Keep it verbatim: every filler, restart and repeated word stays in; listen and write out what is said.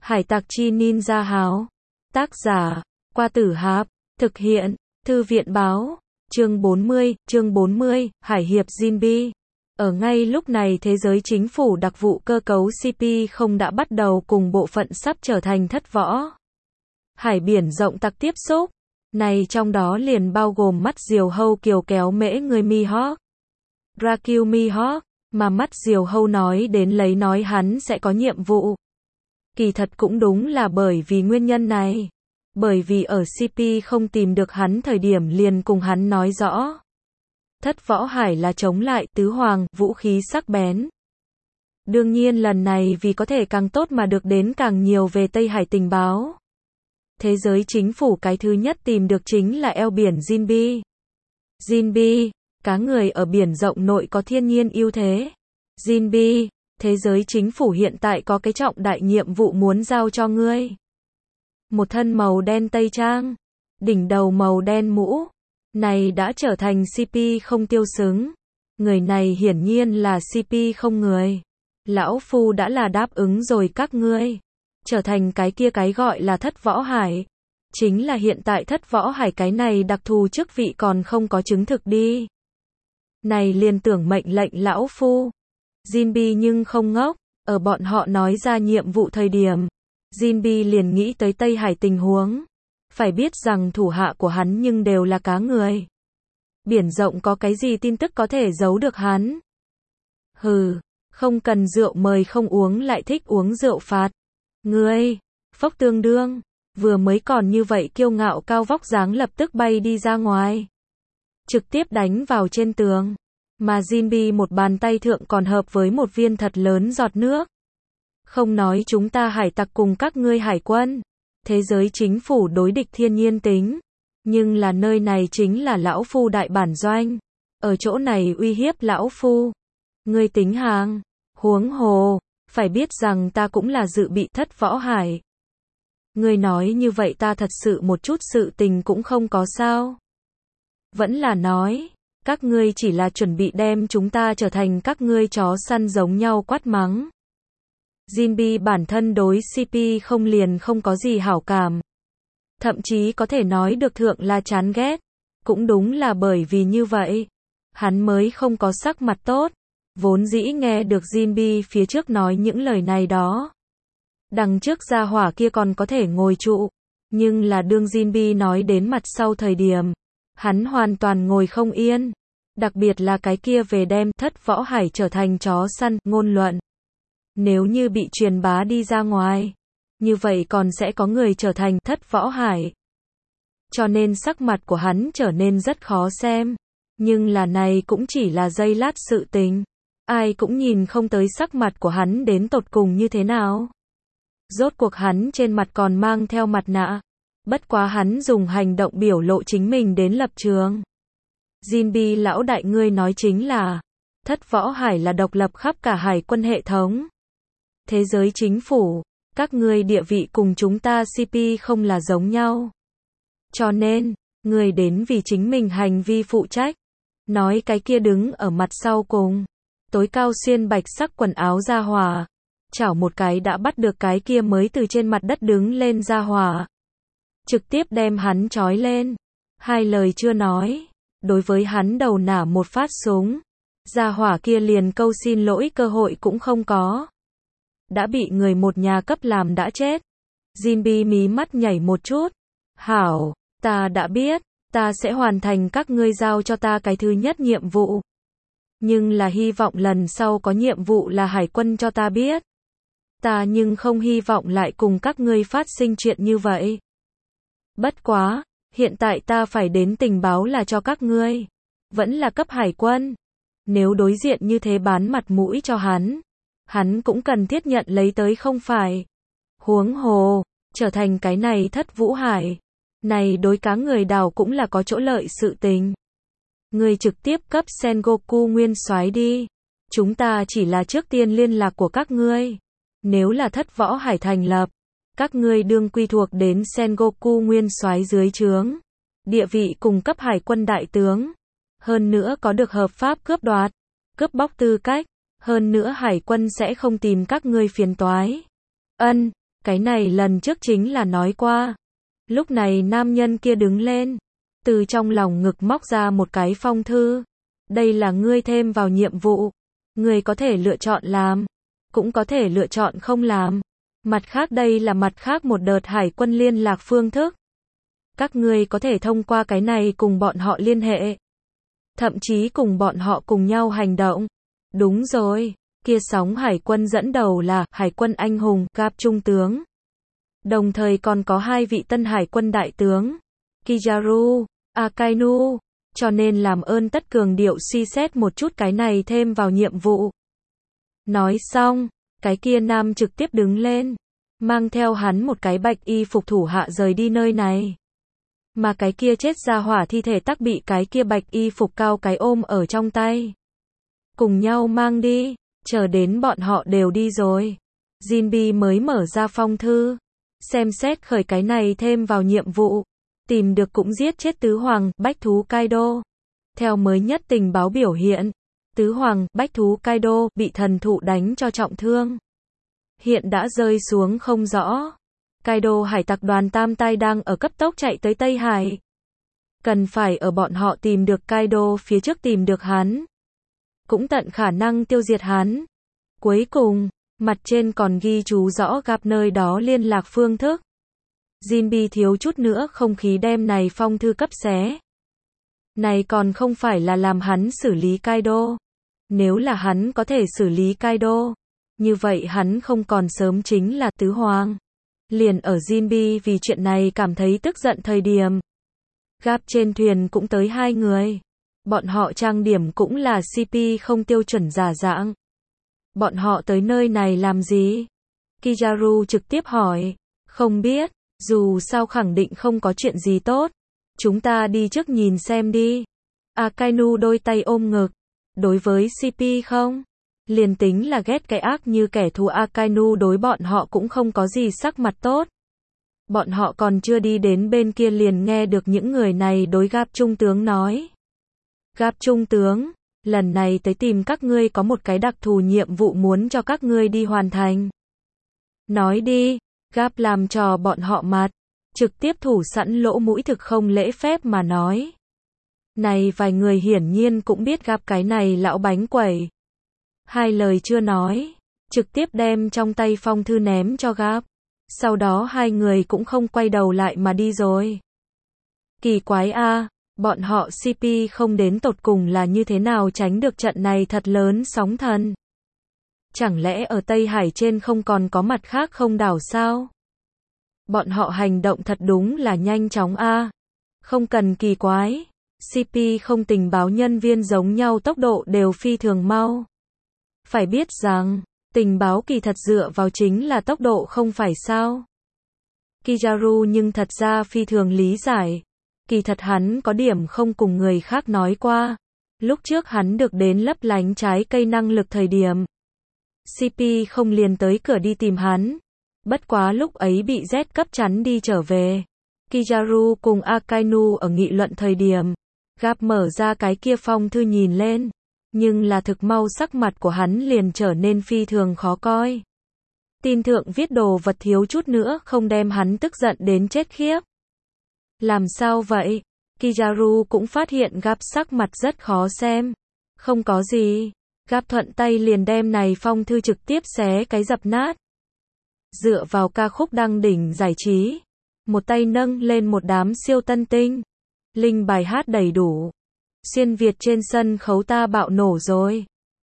Hải tặc chi ninja háo. Tác giả, Qua Tử Hạp. Thực hiện, Thư viện báo. Chương bốn mươi, chương bốn mươi, Hải hiệp Jinbe. Ở ngay lúc này thế giới chính phủ đặc vụ cơ cấu xê pê không đã bắt đầu cùng bộ phận sắp trở thành thất võ. Hải biển rộng tặc tiếp xúc. Này trong đó liền bao gồm mắt diều hâu kiều kéo mễ người Mihawk. Dracula Mihawk, mà mắt diều hâu nói đến lấy nói hắn sẽ có nhiệm vụ. Kỳ thật cũng đúng là bởi vì nguyên nhân này. Bởi vì ở xê pê không tìm được hắn thời điểm liền cùng hắn nói rõ. Thất võ hải là chống lại tứ hoàng, vũ khí sắc bén. Đương nhiên lần này vì có thể càng tốt mà được đến càng nhiều về Tây Hải tình báo. Thế giới chính phủ cái thứ nhất tìm được chính là eo biển Jinbe. Jinbe, cá người ở biển rộng nội có thiên nhiên ưu thế. Jinbe, thế giới chính phủ hiện tại có cái trọng đại nhiệm vụ muốn giao cho ngươi. Một thân màu đen tây trang, đỉnh đầu màu đen mũ, này đã trở thành xê pê không tiêu xứng. Người này hiển nhiên là xê pê không người. Lão Phu đã là đáp ứng rồi các ngươi. Trở thành cái kia cái gọi là thất võ hải. Chính là hiện tại thất võ hải cái này đặc thù chức vị còn không có chứng thực đi. Này liền tưởng mệnh lệnh Lão Phu. Jinbe nhưng không ngốc, ở bọn họ nói ra nhiệm vụ thời điểm. Jinbe liền nghĩ tới Tây Hải tình huống. Phải biết rằng thủ hạ của hắn nhưng đều là cá người. Biển rộng có cái gì tin tức có thể giấu được hắn? Hừ, không cần rượu mời không uống lại thích uống rượu phạt. Ngươi, phốc tương đương, vừa mới còn như vậy kiêu ngạo cao vóc dáng lập tức bay đi ra ngoài. Trực tiếp đánh vào trên tường. Mà Jinbe một bàn tay thượng còn hợp với một viên thật lớn giọt nước. Không nói chúng ta hải tặc cùng các ngươi hải quân. Thế giới chính phủ đối địch thiên nhiên tính. Nhưng là nơi này chính là Lão Phu đại bản doanh. Ở chỗ này uy hiếp Lão Phu. Ngươi tính hàng. Huống hồ. Phải biết rằng ta cũng là dự bị thất võ hải. Ngươi nói như vậy ta thật sự một chút sự tình cũng không có sao. Vẫn là nói. Các ngươi chỉ là chuẩn bị đem chúng ta trở thành các ngươi chó săn giống nhau quát mắng. Jinbe bản thân đối xê pê không liền không có gì hảo cảm. Thậm chí có thể nói được thượng là chán ghét. Cũng đúng là bởi vì như vậy. Hắn mới không có sắc mặt tốt. Vốn dĩ nghe được Jinbe phía trước nói những lời này đó. Đằng trước gia hỏa kia còn có thể ngồi trụ. Nhưng là đương Jinbe nói đến mặt sau thời điểm. Hắn hoàn toàn ngồi không yên. Đặc biệt là cái kia về đem thất võ hải trở thành chó săn, ngôn luận. Nếu như bị truyền bá đi ra ngoài, như vậy còn sẽ có người trở thành thất võ hải. Cho nên sắc mặt của hắn trở nên rất khó xem. Nhưng là này cũng chỉ là giây lát sự tình. Ai cũng nhìn không tới sắc mặt của hắn đến tột cùng như thế nào. Rốt cuộc hắn trên mặt còn mang theo mặt nạ. Bất quá hắn dùng hành động biểu lộ chính mình đến lập trường. Jinbe lão đại ngươi nói chính là, thất võ hải là độc lập khắp cả hải quân hệ thống. Thế giới chính phủ, các ngươi địa vị cùng chúng ta xê pê không là giống nhau. Cho nên, ngươi đến vì chính mình hành vi phụ trách. Nói cái kia đứng ở mặt sau cùng. Tối cao xuyên bạch sắc quần áo ra hỏa. Chảo một cái đã bắt được cái kia mới từ trên mặt đất đứng lên ra hỏa. Trực tiếp đem hắn trói lên. Hai lời chưa nói. Đối với hắn đầu nả một phát súng. Gia hỏa kia liền câu xin lỗi cơ hội cũng không có. Đã bị người một nhà cấp làm đã chết. Jinbe mí mắt nhảy một chút. Hảo, ta đã biết. Ta sẽ hoàn thành các ngươi giao cho ta cái thứ nhất nhiệm vụ. Nhưng là hy vọng lần sau có nhiệm vụ là hải quân cho ta biết. Ta nhưng không hy vọng lại cùng các ngươi phát sinh chuyện như vậy. Bất quá. Hiện tại ta phải đến tình báo là cho các ngươi. Vẫn là cấp hải quân. Nếu đối diện như thế bán mặt mũi cho hắn. Hắn cũng cần thiết nhận lấy tới không phải. Huống hồ. Trở thành cái này thất vũ hải. Này đối cá người đào cũng là có chỗ lợi sự tình. Ngươi trực tiếp cấp Sengoku nguyên soái đi. Chúng ta chỉ là trước tiên liên lạc của các ngươi. Nếu là thất võ hải thành lập. Các ngươi đương quy thuộc đến Sengoku nguyên soái dưới trướng. Địa vị cùng cấp hải quân đại tướng. Hơn nữa có được hợp pháp cướp đoạt. Cướp bóc tư cách. Hơn nữa hải quân sẽ không tìm các ngươi phiền toái. Ân, Cái này lần trước chính là nói qua. Lúc này nam nhân kia đứng lên, từ trong lòng ngực móc ra một cái phong thư. Đây là ngươi thêm vào nhiệm vụ. Ngươi có thể lựa chọn làm, cũng có thể lựa chọn không làm. Mặt khác đây là mặt khác một đợt hải quân liên lạc phương thức. Các ngươi có thể thông qua cái này cùng bọn họ liên hệ. Thậm chí cùng bọn họ cùng nhau hành động. Đúng rồi, kia sóng hải quân dẫn đầu là hải quân anh hùng Gap trung tướng. Đồng thời còn có hai vị tân hải quân đại tướng, Kizaru, Akainu, cho nên làm ơn tất cường điệu suy xét một chút cái này thêm vào nhiệm vụ. Nói xong, cái kia nam trực tiếp đứng lên, mang theo hắn một cái bạch y phục thủ hạ rời đi nơi này. Mà cái kia chết ra hỏa thi thể tắc bị cái kia bạch y phục cao cái ôm ở trong tay. Cùng nhau mang đi, chờ đến bọn họ đều đi rồi. Jinbi mới mở ra phong thư, xem xét khởi cái này thêm vào nhiệm vụ. Tìm được cũng giết chết tứ hoàng, bách thú Kaido. Theo mới nhất tình báo biểu hiện, tứ hoàng, bách thú Kaido bị thần thụ đánh cho trọng thương. Hiện đã rơi xuống không rõ. Kaido hải tặc đoàn tam tai đang ở cấp tốc chạy tới Tây Hải. Cần phải ở bọn họ tìm được Kaido phía trước tìm được hắn. Cũng tận khả năng tiêu diệt hắn. Cuối cùng, mặt trên còn ghi chú rõ gặp nơi đó liên lạc phương thức. Jinbi thiếu chút nữa không khí đem này phong thư cấp xé. Này còn không phải là làm hắn xử lý Kaido. Nếu là hắn có thể xử lý Kaido, như vậy hắn không còn sớm chính là tứ hoàng. Liền ở Jinbi vì chuyện này cảm thấy tức giận thời điểm. Gap trên thuyền cũng tới hai người. Bọn họ trang điểm cũng là xê pê không tiêu chuẩn giả dạng. Bọn họ tới nơi này làm gì? Kizaru trực tiếp hỏi. Không biết, dù sao khẳng định không có chuyện gì tốt. Chúng ta đi trước nhìn xem đi. Akainu đôi tay ôm ngực. Đối với xê pê không? Liền tính là ghét cái ác như kẻ thù Akainu đối bọn họ cũng không có gì sắc mặt tốt. Bọn họ còn chưa đi đến bên kia liền nghe được những người này đối Gap trung tướng nói. Gap trung tướng, lần này tới tìm các ngươi có một cái đặc thù nhiệm vụ muốn cho các ngươi đi hoàn thành. Nói đi, Gap làm trò bọn họ mặt, trực tiếp thủ sẵn lỗ mũi thực không lễ phép mà nói. Này vài người hiển nhiên cũng biết Gap cái này lão bánh quẩy. Hai lời chưa nói, trực tiếp đem trong tay phong thư ném cho Gap. Sau đó hai người cũng không quay đầu lại mà đi rồi. Kỳ quái a, à, bọn họ xê pê không đến tột cùng là như thế nào tránh được trận này thật lớn sóng thần. Chẳng lẽ ở Tây Hải trên không còn có mặt khác không đảo sao? Bọn họ hành động thật đúng là nhanh chóng a. À. Không cần kỳ quái, xê pê không tình báo nhân viên giống nhau tốc độ đều phi thường mau. Phải biết rằng, tình báo kỳ thật dựa vào chính là tốc độ không phải sao? Kizaru nhưng thật ra phi thường lý giải. Kỳ thật hắn có điểm không cùng người khác nói qua. Lúc trước hắn được đến lấp lánh trái cây năng lực thời điểm. xê pê không liền tới cửa đi tìm hắn. Bất quá lúc ấy bị Z cấp chắn đi trở về. Kizaru cùng Akainu ở nghị luận thời điểm. Gap mở ra cái kia phong thư nhìn lên. Nhưng là thực mau sắc mặt của hắn liền trở nên phi thường khó coi. Tin thượng viết đồ vật thiếu chút nữa không đem hắn tức giận đến chết khiếp. Làm sao vậy? Kizaru cũng phát hiện Gap sắc mặt rất khó xem. Không có gì. Gap thuận tay liền đem này phong thư trực tiếp xé cái dập nát. Dựa vào ca khúc đăng đỉnh giải trí. Một tay nâng lên một đám siêu tân tinh. Linh bài hát đầy đủ. Xuyên Việt trên sân khấu ta bạo nổ rồi.